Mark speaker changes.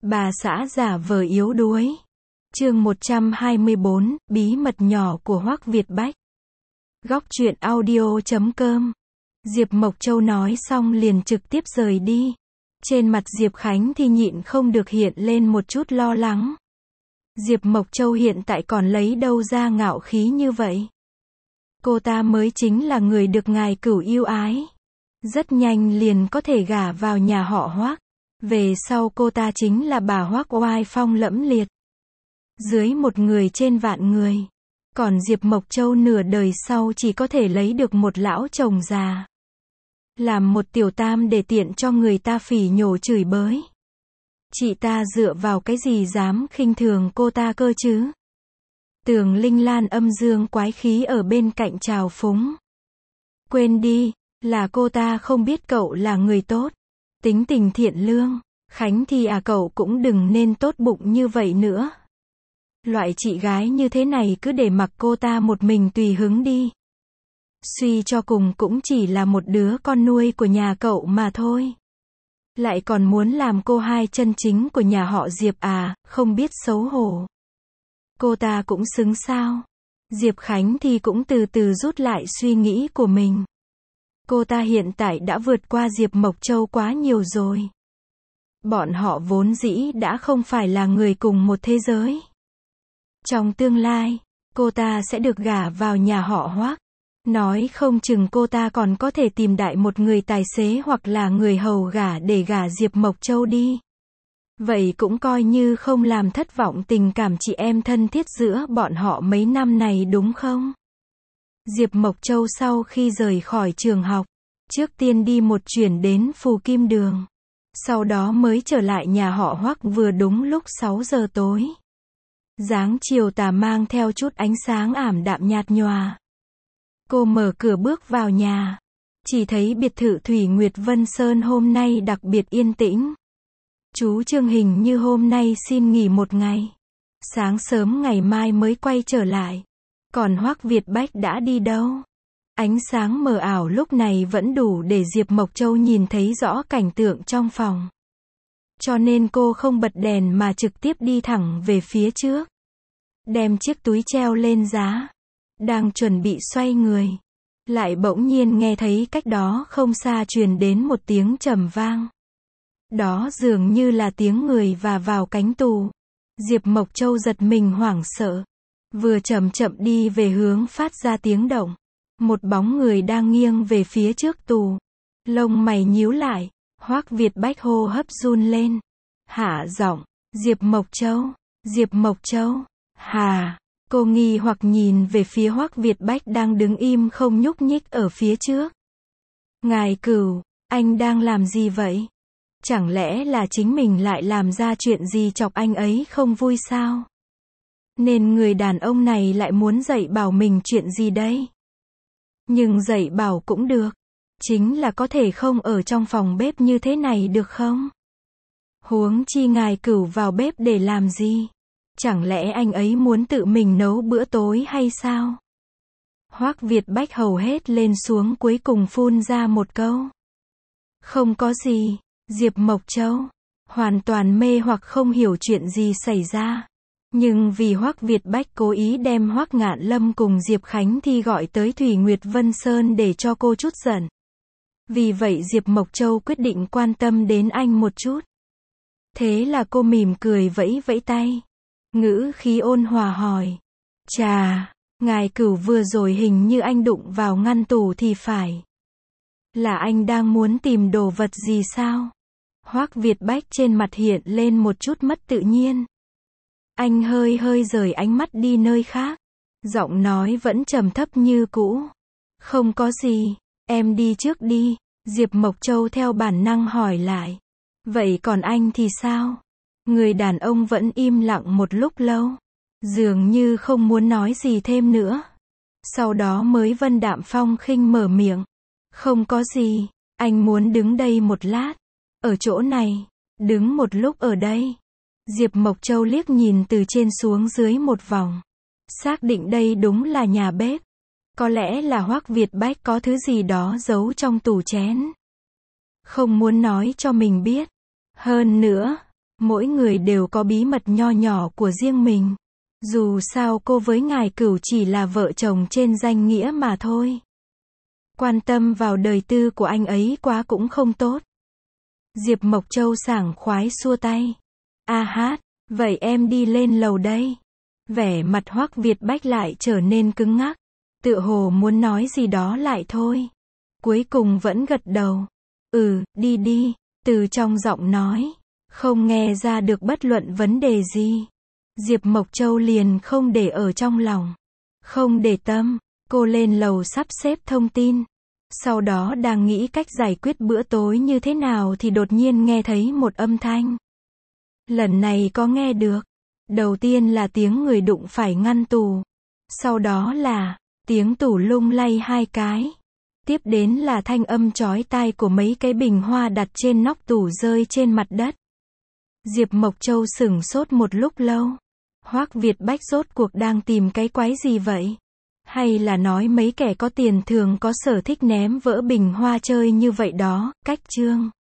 Speaker 1: Bà xã giả vờ yếu đuối. Chương 124, bí mật nhỏ của Hoắc Việt Bách. Góc truyện audio.com. Diệp Mộc Châu nói xong liền trực tiếp rời đi. Trên mặt Diệp Khánh thì nhịn không được hiện lên một chút lo lắng. Diệp Mộc Châu hiện tại còn lấy đâu ra ngạo khí như vậy? Cô ta mới chính là người được ngài Cửu yêu ái. Rất nhanh liền có thể gả vào nhà họ Hoắc. Về sau cô ta chính là bà Hoắc oai phong lẫm liệt. Dưới một người trên vạn người. Còn Diệp Mộc Châu nửa đời sau chỉ có thể lấy được một lão chồng già. Làm một tiểu tam để tiện cho người ta phỉ nhổ chửi bới. Chị ta dựa vào cái gì dám khinh thường cô ta cơ chứ? Tường Linh Lan âm dương quái khí ở bên cạnh trào phúng. Quên đi, là cô ta không biết cậu là người tốt. Tính tình thiện lương. Khánh thì cậu cũng đừng nên tốt bụng như vậy nữa. Loại chị gái như thế này cứ để mặc cô ta một mình tùy hứng đi. Suy cho cùng cũng chỉ là một đứa con nuôi của nhà cậu mà thôi. Lại còn muốn làm cô hai chân chính của nhà họ Diệp không biết xấu hổ. Cô ta cũng xứng sao? Diệp Khánh thì cũng từ từ rút lại suy nghĩ của mình. Cô ta hiện tại đã vượt qua Diệp Mộc Châu quá nhiều rồi. Bọn họ vốn dĩ đã không phải là người cùng một thế giới. Trong tương lai, cô ta sẽ được gả vào nhà họ Hoắc. Nói không chừng cô ta còn có thể tìm đại một người tài xế hoặc là người hầu gả để gả Diệp Mộc Châu đi. Vậy cũng coi như không làm thất vọng tình cảm chị em thân thiết giữa bọn họ mấy năm này đúng không? Diệp Mộc Châu sau khi rời khỏi trường học, trước tiên đi một chuyến đến Phù Kim Đường. Sau đó mới trở lại nhà họ Hoắc vừa đúng lúc 6 giờ tối. Dáng chiều tà mang theo chút ánh sáng ảm đạm nhạt nhòa. Cô mở cửa bước vào nhà. Chỉ thấy biệt thự Thủy Nguyệt Vân Sơn hôm nay đặc biệt yên tĩnh. Chú Trương hình như hôm nay xin nghỉ một ngày. Sáng sớm ngày mai mới quay trở lại. Còn Hoắc Việt Bách đã đi đâu? Ánh sáng mờ ảo lúc này vẫn đủ để Diệp Mộc Châu nhìn thấy rõ cảnh tượng trong phòng. Cho nên cô không bật đèn mà trực tiếp đi thẳng về phía trước. Đem chiếc túi treo lên giá. Đang chuẩn bị xoay người. Lại bỗng nhiên nghe thấy cách đó không xa truyền đến một tiếng trầm vang. Đó dường như là tiếng người và vào cánh tù. Diệp Mộc Châu giật mình hoảng sợ. Vừa chậm chậm đi về hướng phát ra tiếng động. Một bóng người đang nghiêng về phía trước tù. Lông mày nhíu lại. Hoắc Việt Bách hô hấp run lên. Hạ giọng. Diệp Mộc Châu. Diệp Mộc Châu. Hà. Cô nghi hoặc nhìn về phía Hoắc Việt Bách đang đứng im không nhúc nhích ở phía trước. Ngài Cửu, anh đang làm gì vậy? Chẳng lẽ là chính mình lại làm ra chuyện gì chọc anh ấy không vui sao? Nên người đàn ông này lại muốn dạy bảo mình chuyện gì đây? Nhưng dạy bảo cũng được. Chính là có thể không ở trong phòng bếp như thế này được không? Huống chi ngài Cửu vào bếp để làm gì? Chẳng lẽ anh ấy muốn tự mình nấu bữa tối hay sao? Hoắc Việt Bách hầu hết lên xuống cuối cùng phun ra một câu. Không có gì. Diệp Mộc Châu hoàn toàn mê hoặc không hiểu chuyện gì xảy ra. Nhưng vì Hoắc Việt Bách cố ý đem Hoắc Ngạn Lâm cùng Diệp Khánh Thi gọi tới Thủy Nguyệt Vân Sơn để cho cô chút giận. Vì vậy Diệp Mộc Châu quyết định quan tâm đến anh một chút. Thế là cô mỉm cười vẫy vẫy tay. Ngữ khí ôn hòa hỏi. Chà, ngài Cửu vừa rồi hình như anh đụng vào ngăn tủ thì phải. Là anh đang muốn tìm đồ vật gì sao? Hoắc Việt Bách trên mặt hiện lên một chút mất tự nhiên. Anh hơi rời ánh mắt đi nơi khác. Giọng nói vẫn trầm thấp như cũ. Không có gì, em đi trước đi. Diệp Mộc Châu theo bản năng hỏi lại. Vậy còn anh thì sao? Người đàn ông vẫn im lặng một lúc lâu. Dường như không muốn nói gì thêm nữa. Sau đó mới vân đạm phong khinh mở miệng. Không có gì, anh muốn đứng đây một lát. Ở chỗ này, đứng một lúc ở đây. Diệp Mộc Châu liếc nhìn từ trên xuống dưới một vòng. Xác định đây đúng là nhà bếp. Có lẽ là Hoắc Việt Bách có thứ gì đó giấu trong tủ chén. Không muốn nói cho mình biết. Hơn nữa, Mỗi người đều có bí mật nho nhỏ của riêng mình. Dù sao cô với ngài Cửu chỉ là vợ chồng trên danh nghĩa mà thôi. Quan tâm vào đời tư của anh ấy quá cũng không tốt. Diệp Mộc Châu sảng khoái xua tay. A hát, vậy em đi lên lầu đây. Vẻ mặt Hoắc Việt Bách lại trở nên cứng ngắc. Tựa hồ muốn nói gì đó lại thôi. Cuối cùng vẫn gật đầu. Đi đi, từ trong giọng nói. Không nghe ra được bất luận vấn đề gì. Diệp Mộc Châu liền không để ở trong lòng. Không để tâm, cô lên lầu sắp xếp thông tin. Sau đó đang nghĩ cách giải quyết bữa tối như thế nào thì đột nhiên nghe thấy một âm thanh. Lần này có nghe được. Đầu tiên là tiếng người đụng phải ngăn tủ. Sau đó là tiếng tủ lung lay 2 cái. Tiếp đến là thanh âm chói tai của mấy cái bình hoa đặt trên nóc tủ rơi trên mặt đất. Diệp Mộc Châu sửng sốt một lúc lâu. Hoắc Việt Bách rốt cuộc đang tìm cái quái gì vậy? Hay là nói mấy kẻ có tiền thường có sở thích ném vỡ bình hoa chơi như vậy đó, cách chương.